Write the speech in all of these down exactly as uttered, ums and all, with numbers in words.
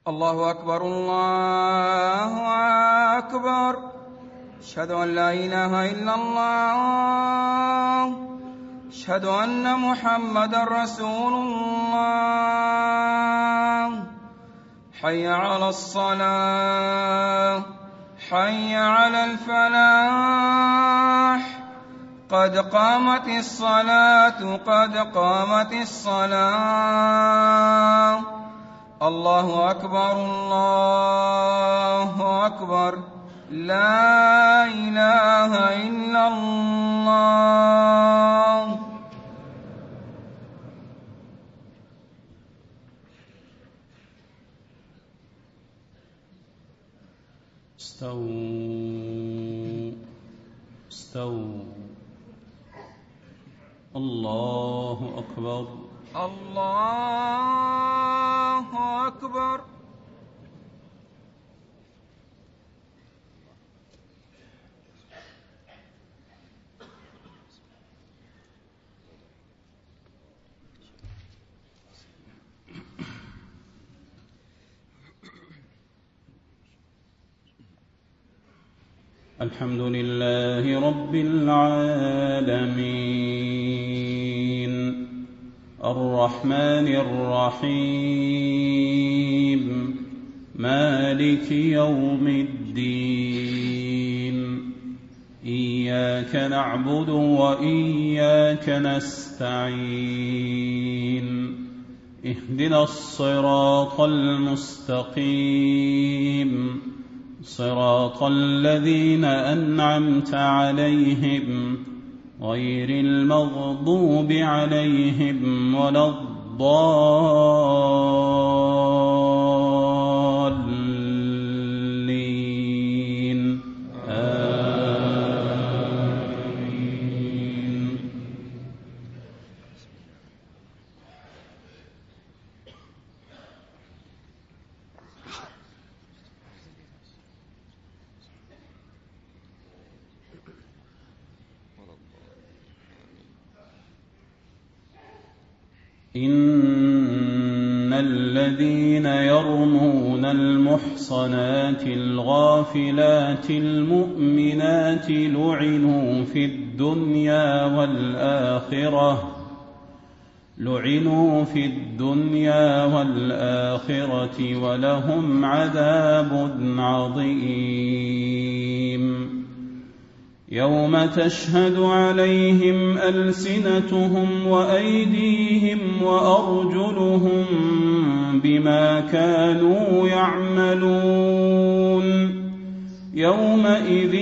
الله أكبر الله أكبر. أشهد أن لا إله إلا الله. أشهد أن محمدا رسول الله. حي على الصلاة، حي على الفلاح، قد قامت الصلاة، قد قامت الصلاة. الله أكبر الله أكبر. لا إله إلا الله. استووا استووا. الله أكبر الله أكبر. الحمد لله رب العالمين، الرحمن الرحيم، مالك يوم الدين. إياك نعبد وإياك نستعين. اهدنا الصراط المستقيم، صراط الذين أنعمت عليهم غير المغضوب عليهم ولا الضالين. آمين. إن الذين يرمون المحصنات الغافلات المؤمنات لعنوا في الدنيا والآخرة لعنوا في الدنيا والآخرة ولهم عذاب عظيم. يوم تشهد عليهم ألسنتهم وأيديهم وأرجلهم بما كانوا يعملون. يومئذ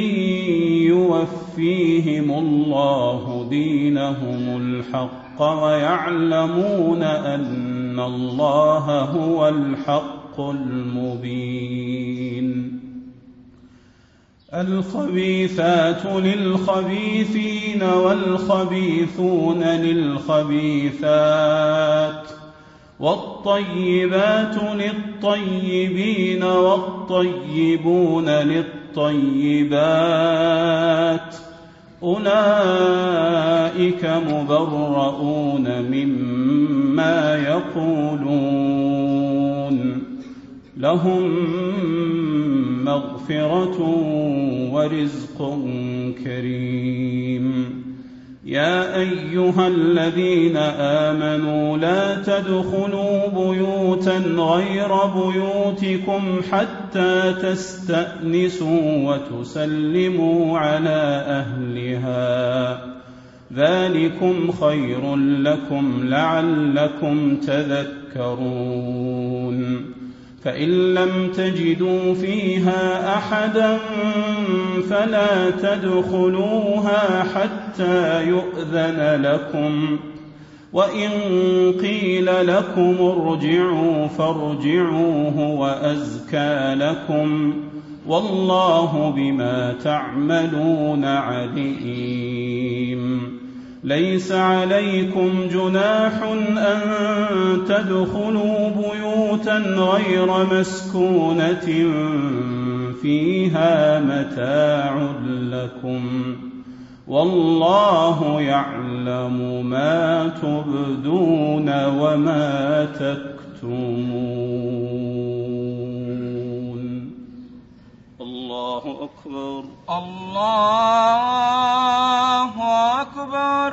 يوفيهم الله دينهم الحق ويعلمون أن الله هو الحق المبين. الخبيثات للخبيثين والخبيثون للخبيثات والطيبات للطيبين والطيبون للطيبات. أولئك مبرؤون مما يقولون، لهم مغفرة ورزق كريم. يا أيها الذين آمنوا لا تدخلوا بيوتا غير بيوتكم حتى تستأنسوا وتسلموا على أهلها، ذلكم خير لكم لعلكم تذكرون. فإن لم تجدوا فيها أحدا فلا تدخلوها حتى يؤذن لكم، وإن قيل لكم ارجعوا فارجعوا هو أزكى لكم، والله بما تعملون عليم. ليس عليكم جناح أن تدخلوا بيوتا غير مسكونة فيها متاع لكم، والله يعلم ما تبدون وما تكتمون. أكبر الله أكبر.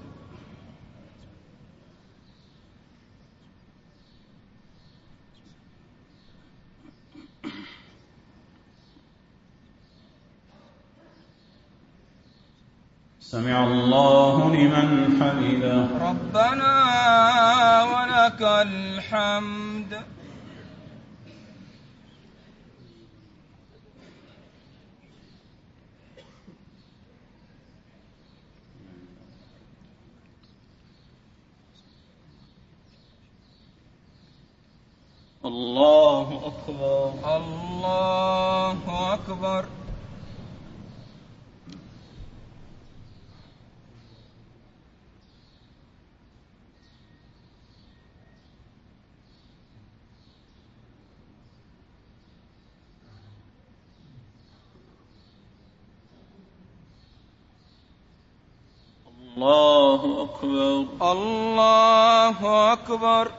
سمع الله لمن حمده. ربنا ولك الحمد. الله أكبر الله أكبر. الله أكبر الله أكبر.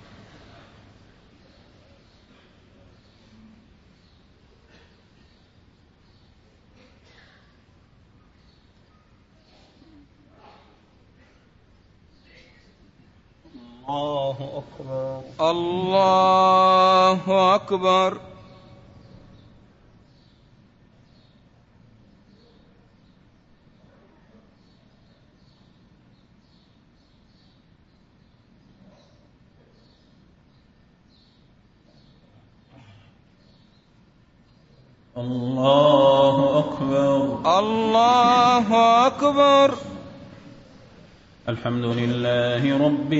الله أكبر الله أكبر. الله أكبر الله أكبر. الحمد لله رب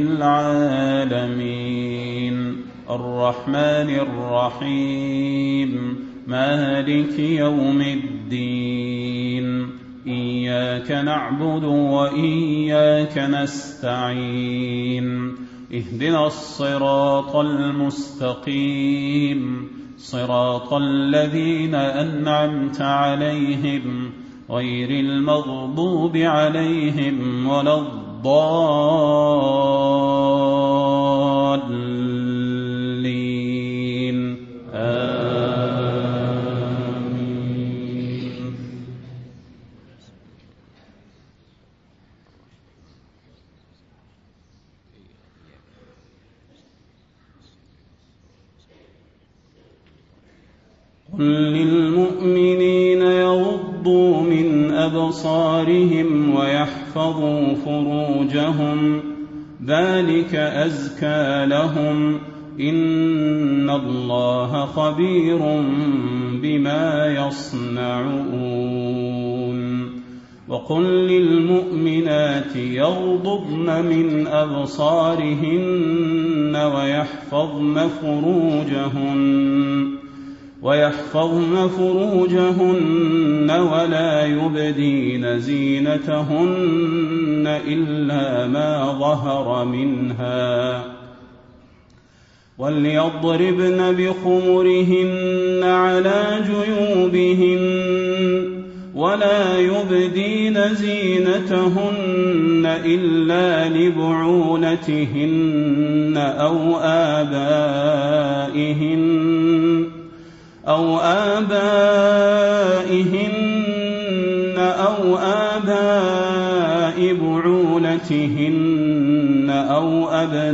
العالمين الرحمن الرحيم مالك يوم الدين إياك نعبد وإياك نستعين اهدنا الصراط المستقيم صراط الذين أنعمت عليهم غير المغضوب عليهم ولا الضالين آمين. قل للمؤمنين يغضوا من أبصارهم ويحفظوا فروجهم ذلك أزكى لهم إن الله خبير بما يصنعون. وقل للمؤمنات يغضضن من أبصارهن ويحفظن فروجهن ويحفظن فروجهن ولا يبدين زينتهن إلا ما ظهر منها وليضربن بخمرهن على جيوبهن ولا يبدين زينتهن إلا لبعولتهن أو آبائهن أو آبائهن أو آباء بعولتهن أو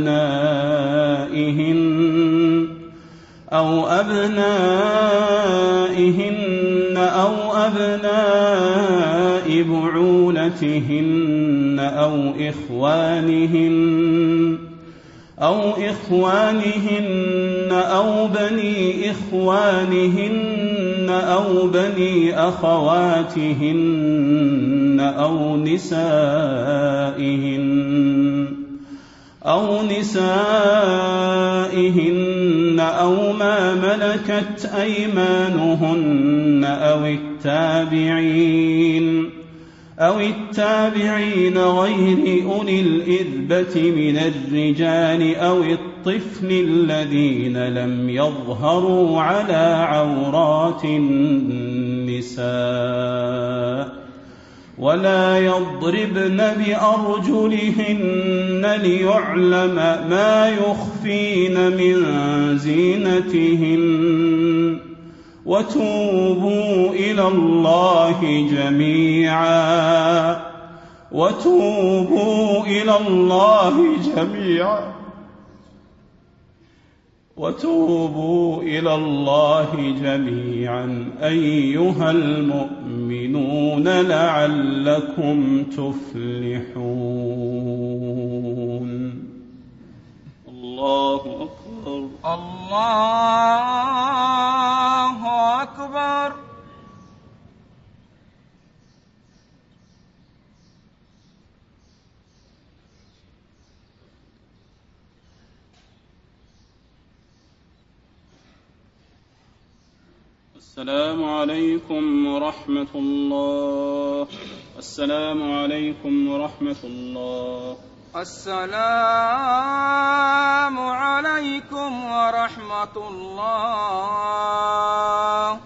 أبنائهن أو أبنائهن أو أبناء بعولتهن أو إخوانهن أو إخوانهن أو بني إخوانهن أو بني أخواتهن أو نسائهن أو نسائهن أو ما ملكت أيمانهن أو التابعين أو التابعين غير أولي الإذبة من الرجال أو الطفل الذين لم يظهروا على عورات النساء ولا يضربن بأرجلهن ليعلم ما يخفين من زينتهن وتوبوا إلى الله جميعا وتوبوا إلى الله جميعا وتوبوا إلى الله جميعا أيها المؤمنون لعلكم تفلحون. الله أكبر. الله أكبر. السلام عليكم ورحمة الله. السلام عليكم ورحمة الله. السلام عليكم ورحمة الله.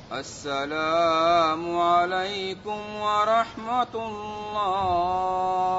السلام عليكم ورحمة الله.